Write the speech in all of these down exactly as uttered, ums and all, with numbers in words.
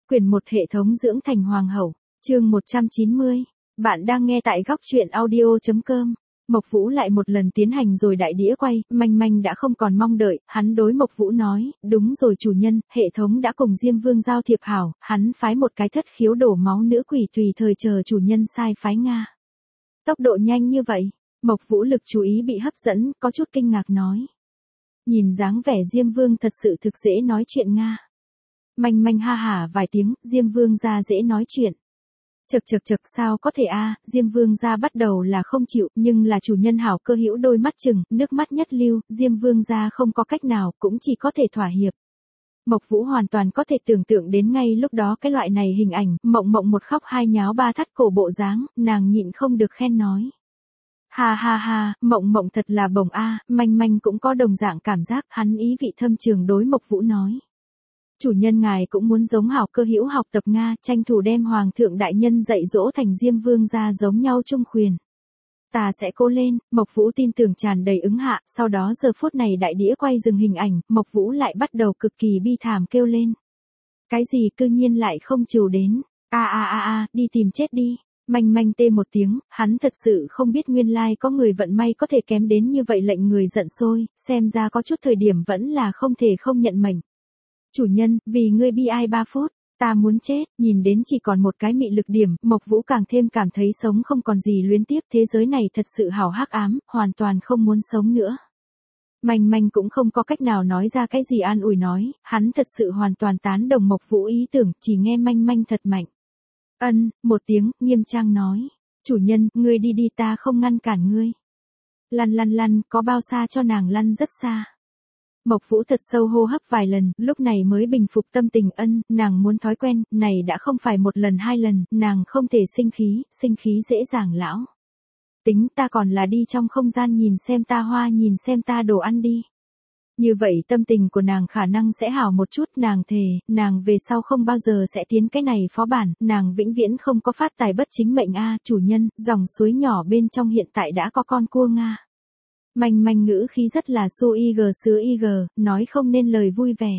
Quyển một Hệ thống dưỡng thành hoàng hậu, chương một trăm chín mươi. Bạn đang nghe tại góc truyện audio chấm com. Mộc Vũ lại một lần tiến hành rồi đại đĩa quay, Manh Manh đã không còn mong đợi, hắn đối Mộc Vũ nói, đúng rồi chủ nhân, hệ thống đã cùng Diêm Vương giao thiệp hảo, hắn phái một cái thất khiếu đổ máu nữ quỷ tùy thời chờ chủ nhân sai phái Nga. Tốc độ nhanh như vậy, Mộc Vũ lực chú ý bị hấp dẫn, có chút kinh ngạc nói. Nhìn dáng vẻ Diêm Vương thật sự thực dễ nói chuyện Nga. Manh Manh ha hả vài tiếng, Diêm Vương gia dễ nói chuyện. Chậc chậc chậc sao có thể a, Diêm Vương gia bắt đầu là không chịu, nhưng là chủ nhân hảo cơ hữu đôi mắt chừng, nước mắt nhất lưu, Diêm Vương gia không có cách nào, cũng chỉ có thể thỏa hiệp. Mộc Vũ hoàn toàn có thể tưởng tượng đến ngay lúc đó cái loại này hình ảnh, Mộng Mộng một khóc hai nháo ba thắt cổ bộ dáng, nàng nhịn không được khen nói. Ha ha ha, Mộng Mộng thật là bổng a, Manh Manh cũng có đồng dạng cảm giác, hắn ý vị thâm trường đối Mộc Vũ nói. Chủ nhân ngài cũng muốn giống hảo cơ hữu học tập Nga, tranh thủ đem hoàng thượng đại nhân dạy dỗ thành Diêm Vương gia giống nhau trung khuyền. Ta sẽ cố lên, Mộc Vũ tin tưởng tràn đầy ứng hạ, sau đó giờ phút này đại đĩa quay dừng hình ảnh, Mộc Vũ lại bắt đầu cực kỳ bi thảm kêu lên. Cái gì cư nhiên lại không chịu đến, a a a a, đi tìm chết đi. Manh Manh tê một tiếng, hắn thật sự không biết nguyên lai có người vận may có thể kém đến như vậy lệnh người giận sôi, xem ra có chút thời điểm vẫn là không thể không nhận mệnh. Chủ nhân, vì ngươi bi ai ba phút, ta muốn chết, nhìn đến chỉ còn một cái mị lực điểm, Mộc Vũ càng thêm cảm thấy sống không còn gì luyến tiếp, thế giới này thật sự hảo hắc ám, hoàn toàn không muốn sống nữa. Manh Manh cũng không có cách nào nói ra cái gì an ủi nói, hắn thật sự hoàn toàn tán đồng Mộc Vũ ý tưởng, chỉ nghe Manh Manh thật mạnh. Ân, một tiếng, nghiêm trang nói, chủ nhân, ngươi đi đi ta không ngăn cản ngươi. Lăn lăn lăn, có bao xa cho nàng lăn rất xa. Mộc Vũ thật sâu hô hấp vài lần, lúc này mới bình phục tâm tình ân, nàng muốn thói quen, này đã không phải một lần hai lần, nàng không thể sinh khí, sinh khí dễ dàng lão. Tính ta còn là đi trong không gian nhìn xem ta hoa nhìn xem ta đồ ăn đi. Như vậy tâm tình của nàng khả năng sẽ hảo một chút, nàng thề, nàng về sau không bao giờ sẽ tiến cái này phó bản, nàng vĩnh viễn không có phát tài bất chính mệnh a, chủ nhân, dòng suối nhỏ bên trong hiện tại đã có con cua Nga. Manh Manh ngữ khí rất là su y gờ sứa y gờ, nói không nên lời vui vẻ.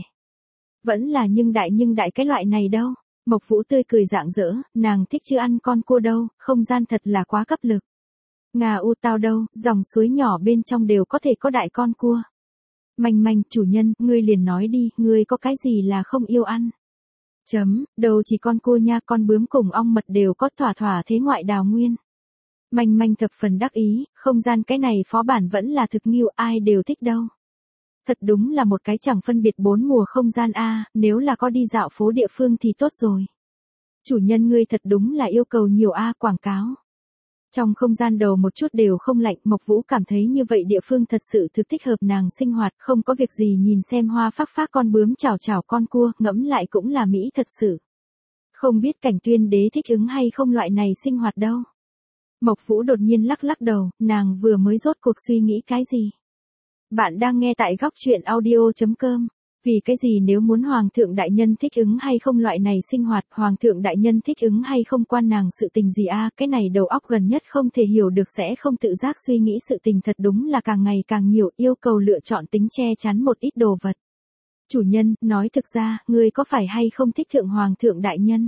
Vẫn là nhưng đại nhưng đại cái loại này đâu. Mộc Vũ tươi cười rạng rỡ, nàng thích chưa ăn con cua đâu, không gian thật là quá cấp lực. Nga u tao đâu, dòng suối nhỏ bên trong đều có thể có đại con cua. Manh Manh, chủ nhân, ngươi liền nói đi, ngươi có cái gì là không yêu ăn. Chấm, đâu chỉ con cua nha, con bướm cùng ong mật đều có thỏa thỏa thế ngoại đào nguyên. Manh Manh thập phần đắc ý, không gian cái này phó bản vẫn là thực nghiêu, ai đều thích đâu. Thật đúng là một cái chẳng phân biệt bốn mùa không gian a, nếu là có đi dạo phố địa phương thì tốt rồi. Chủ nhân ngươi thật đúng là yêu cầu nhiều a, quảng cáo. Trong không gian đầu một chút đều không lạnh, Mộc Vũ cảm thấy như vậy địa phương thật sự thực thích hợp nàng sinh hoạt, không có việc gì nhìn xem hoa phác phác con bướm chào chào con cua, ngẫm lại cũng là mỹ thật sự. Không biết Cảnh Tuyên đế thích ứng hay không loại này sinh hoạt đâu. Mộc Vũ đột nhiên lắc lắc đầu, nàng vừa mới rốt cuộc suy nghĩ cái gì. Bạn đang nghe tại góc truyện audio chấm com. Vì cái gì nếu muốn Hoàng thượng đại nhân thích ứng hay không loại này sinh hoạt, Hoàng thượng đại nhân thích ứng hay không quan nàng sự tình gì a, cái này đầu óc gần nhất không thể hiểu được sẽ không tự giác suy nghĩ sự tình thật đúng là càng ngày càng nhiều, yêu cầu lựa chọn tính che chắn một ít đồ vật. Chủ nhân, nói thực ra, ngươi có phải hay không thích thượng Hoàng thượng đại nhân?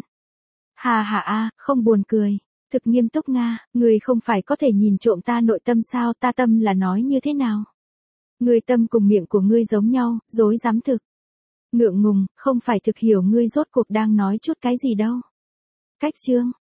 Hà hà a, không buồn cười. Thực nghiêm túc Nga, ngươi không phải có thể nhìn trộm ta nội tâm sao, ta tâm là nói như thế nào? Ngươi tâm cùng miệng của ngươi giống nhau, dối dám thực. Ngượng ngùng, không phải thực hiểu ngươi rốt cuộc đang nói chút cái gì đâu. Cách chương,